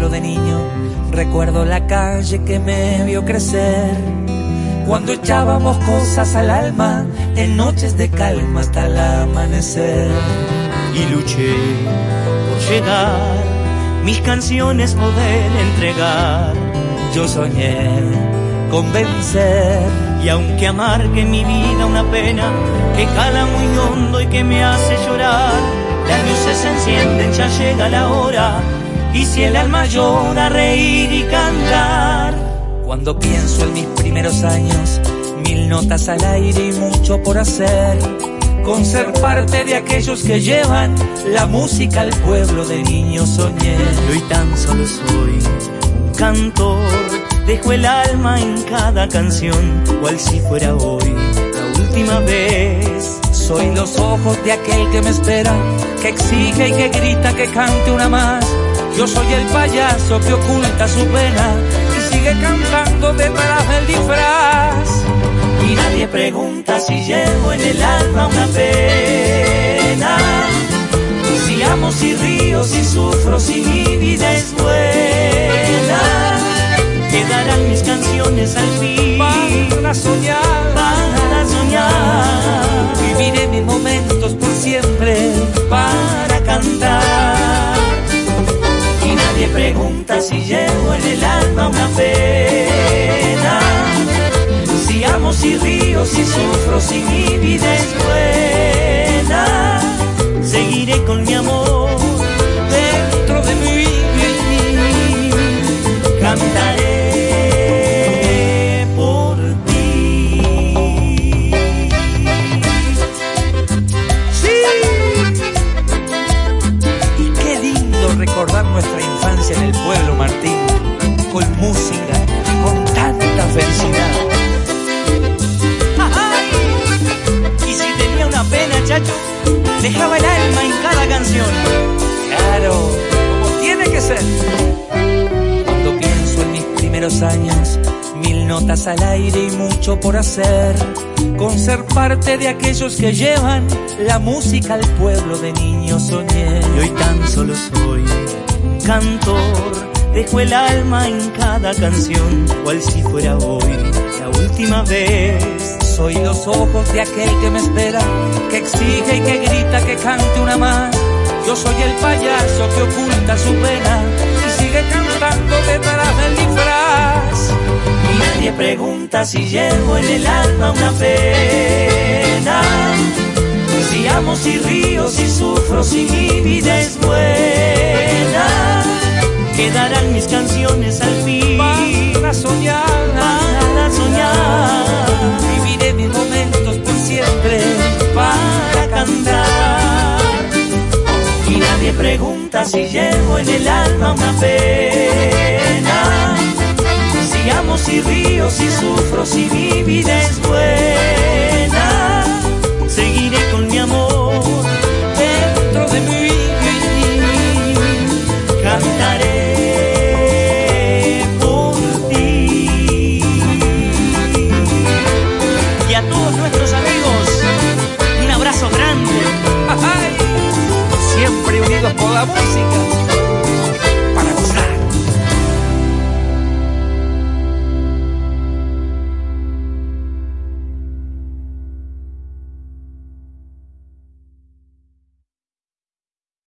de niño, recuerdo la calle que me vio crecer, cuando echábamos cosas al alma en noches de calma hasta el amanecer. Y luché por llegar, mis canciones poder entregar. Yo soñé con vencer, y aunque amargue mi vida una pena que cala muy hondo y que me hace llorar, las luces se encienden, ya llega la hora, y si el alma llora, reír y cantar. Cuando pienso en mis primeros años, 1000 notas al aire y mucho por hacer, con ser parte de aquellos que llevan la música al pueblo. De niño soñé. Y hoy tan solo soy un cantor, dejo el alma en cada canción, cual si fuera hoy la última vez. Soy los ojos de aquel que me espera, que exige y que grita que cante una más. Yo soy el payaso que oculta su pena y sigue cantando detrás del disfraz. Y nadie pregunta si llevo en el alma una pena, si amo, si río, si sufro, si mi vida es buena. Quedarán mis canciones al fin para soñar, para soñar. Viviré mis momentos por siempre para cantar. Y nadie pregunta si llevo en el alma una pena, si amo, si río, si sufro, si mi vida es buena. Seguiré con mi amor dentro de mí, cantaré por ti. ¡Sí! Y qué lindo recordar nuestra infancia en el pueblo, Martín, con música, con tanta felicidad. Pena, chacho, dejaba el alma en cada canción. Claro, como tiene que ser. Cuando pienso en mis primeros años, 1000 notas al aire y mucho por hacer, con ser parte de aquellos que llevan la música al pueblo. De niño soñé. Y hoy tan solo soy un cantor, dejo el alma en cada canción, cual si fuera hoy la última vez. Soy los ojos de aquel que me espera, que exige y que grita que cante una más. Yo soy el payaso que oculta su pena y sigue cantando detrás del disfraz. Y nadie pregunta si llevo en el alma una pena, si amo, si río, si sufro, si mi vida es buena. Quedarán mis canciones al fin para soñar, para soñar. Viviré mis momentos por siempre para cantar. Y nadie pregunta si llevo en el alma una pena, si amo, si río, si sufro, si mi vida es buena.